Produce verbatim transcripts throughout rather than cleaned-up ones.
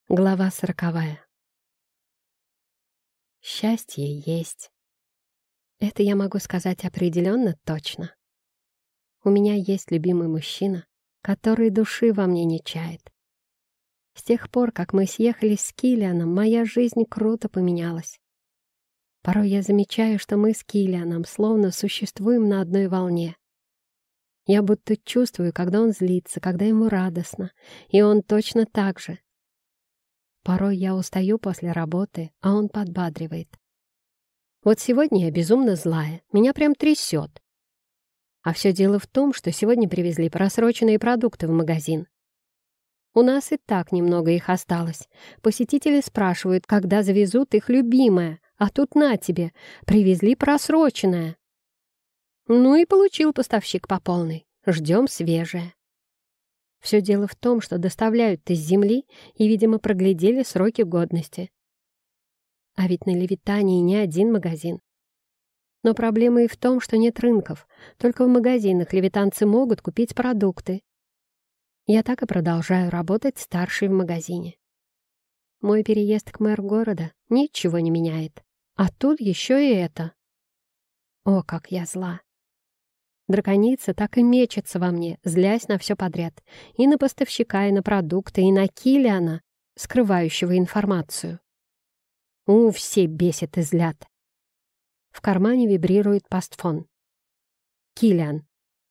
Глава сороковая. Счастье есть. Это я могу сказать определенно точно. У меня есть любимый мужчина, который души во мне не чает. С тех пор, как мы съехались с Киллианом, моя жизнь круто поменялась. Порой я замечаю, что мы с Киллианом словно существуем на одной волне. Я будто чувствую, когда он злится, когда ему радостно, и он точно так же. Порой я устаю после работы, а он подбадривает. Вот сегодня я безумно злая, меня прям трясет. А все дело в том, что сегодня привезли просроченные продукты в магазин. У нас и так немного их осталось. Посетители спрашивают, когда завезут их любимое, а тут на тебе, привезли просроченное. Ну и получил поставщик по полной. Ждем свежее. Все дело в том, что доставляют из земли и, видимо, проглядели сроки годности. А ведь на Левитании не один магазин. Но проблема и в том, что нет рынков. Только в магазинах левитанцы могут купить продукты. Я так и продолжаю работать старшей в магазине. Мой переезд к мэру города ничего не меняет. А тут еще и это. О, как я зла! Драконица так и мечется во мне, злясь на все подряд. И на поставщика, и на продукты, и на Киллиана, скрывающего информацию. У, все бесит и злят. В кармане вибрирует пастфон. Киллиан.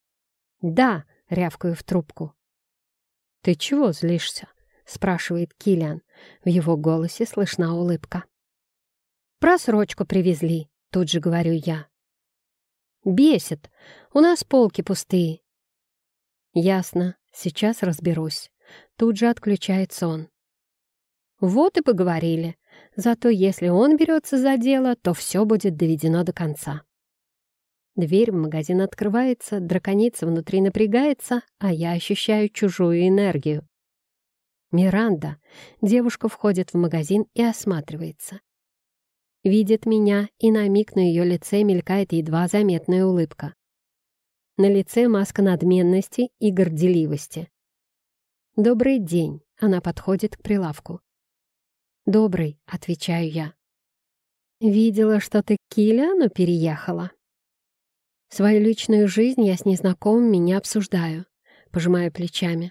«Да», — рявкаю в трубку. «Ты чего злишься?» — спрашивает Киллиан. В его голосе слышна улыбка. «Просрочку привезли», — тут же говорю я. «Бесит. У нас полки пустые». «Ясно. Сейчас разберусь». Тут же отключается он. Вот и поговорили. Зато если он берется за дело, то все будет доведено до конца. Дверь в магазин открывается, драконица внутри напрягается, а я ощущаю чужую энергию. Миранда. Девушка входит в магазин и осматривается. Видит меня, и на миг на ее лице мелькает едва заметная улыбка. На лице маска надменности и горделивости. «Добрый день», — она подходит к прилавку. «Добрый», — отвечаю я. «Видела, что ты к Киллиану переехала?» Свою личную жизнь я с незнакомыми не обсуждаю, пожимаю плечами.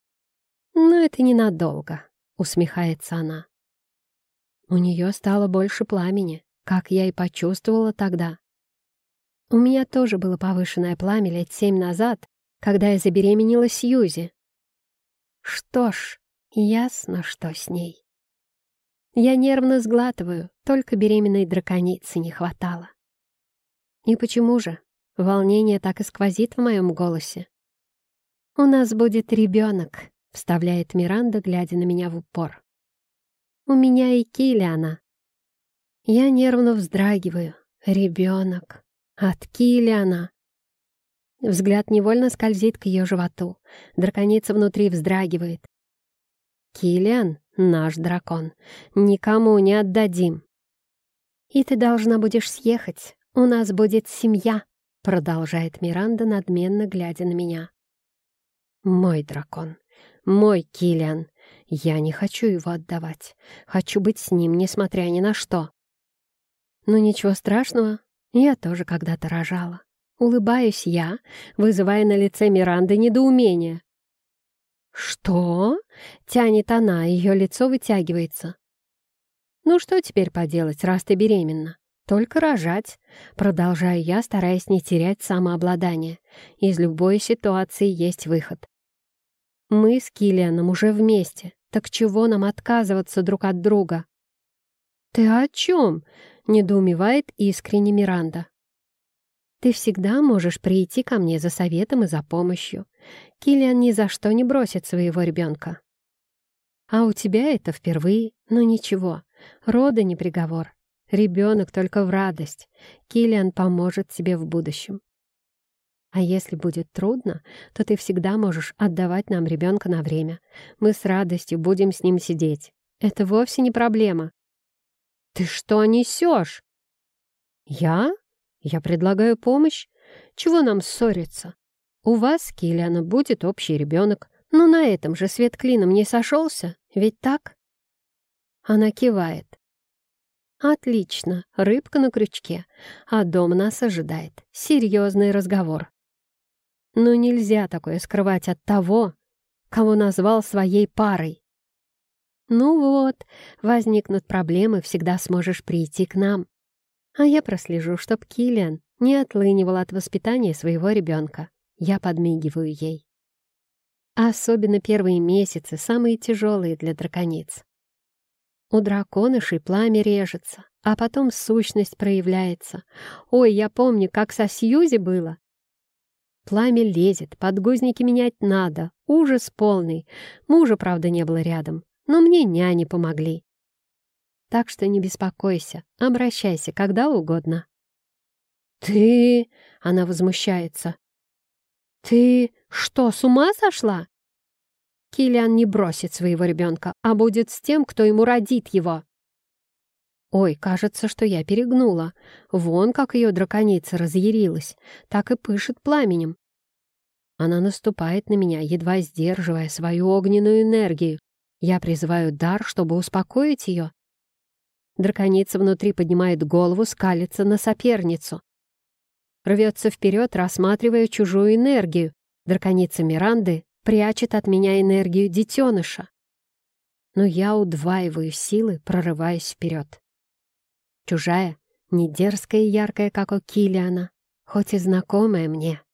«Но это ненадолго», — усмехается она. У нее стало больше пламени, как я и почувствовала тогда. У меня тоже было повышенное пламя лет семь назад, когда я забеременела Сьюзи. Что ж, ясно, что с ней. Я нервно сглатываю, только беременной драконицы не хватало. И почему же? Волнение так и сквозит в моем голосе. «У нас будет ребенок», — вставляет Миранда, глядя на меня в упор. «У меня и Киллиана». Я нервно вздрагиваю. Ребенок. От Киллиана. Взгляд невольно скользит к ее животу. Драконица внутри вздрагивает. «Киллиан — наш дракон. Никому не отдадим». «И ты должна будешь съехать. У нас будет семья», — продолжает Миранда, надменно глядя на меня. «Мой дракон. Мой Киллиан. Я не хочу его отдавать. Хочу быть с ним, несмотря ни на что». Но ничего страшного. Я тоже когда-то рожала. Улыбаюсь я, вызывая на лице Миранды недоумение. «Что?» — тянет она, ее лицо вытягивается. «Ну что теперь поделать, раз ты беременна? Только рожать», — продолжаю я, стараясь не терять самообладание. Из любой ситуации есть выход. Мы с Киллианом уже вместе, так чего нам отказываться друг от друга? «Ты о чем?» — недоумевает искренне Миранда. «Ты всегда можешь прийти ко мне за советом и за помощью. Киллиан ни за что не бросит своего ребенка. А у тебя это впервые, но ничего, роды не приговор. Ребенок только в радость. Киллиан поможет тебе в будущем. А если будет трудно, то ты всегда можешь отдавать нам ребенка на время. Мы с радостью будем с ним сидеть. Это вовсе не проблема». «Ты что несешь?» «Я? Я предлагаю помощь. Чего нам ссориться? У вас с Киллианом будет общий ребенок. Но на этом же свет клином не сошелся, ведь так?» Она кивает. Отлично, рыбка на крючке, а дом нас ожидает. Серьезный разговор. Но нельзя такое скрывать от того, кого назвал своей парой. Ну вот, возникнут проблемы, всегда сможешь прийти к нам. А я прослежу, чтоб Киллиан не отлынивал от воспитания своего ребенка. Я подмигиваю ей. Особенно первые месяцы, самые тяжелые для дракониц. У драконышей пламя режется, а потом сущность проявляется. Ой, я помню, как со Сьюзи было. Пламя лезет, подгузники менять надо, ужас полный. Мужа, правда, не было рядом, но мне няни помогли. Так что не беспокойся, обращайся когда угодно. «Ты...» — она возмущается. «Ты что, с ума сошла?» Киллиан не бросит своего ребенка, а будет с тем, кто ему родит его. Ой, кажется, что я перегнула. Вон как ее драконица разъярилась, так и пышет пламенем. Она наступает на меня, едва сдерживая свою огненную энергию. Я призываю дар, чтобы успокоить ее. Драконица внутри поднимает голову, скалится на соперницу. Рвется вперед, рассматривая чужую энергию. Драконица Миранды прячет от меня энергию детеныша. Но я удваиваю силы, прорываясь вперед. Чужая, не дерзкая и яркая, как у Киллиана, хоть и знакомая мне.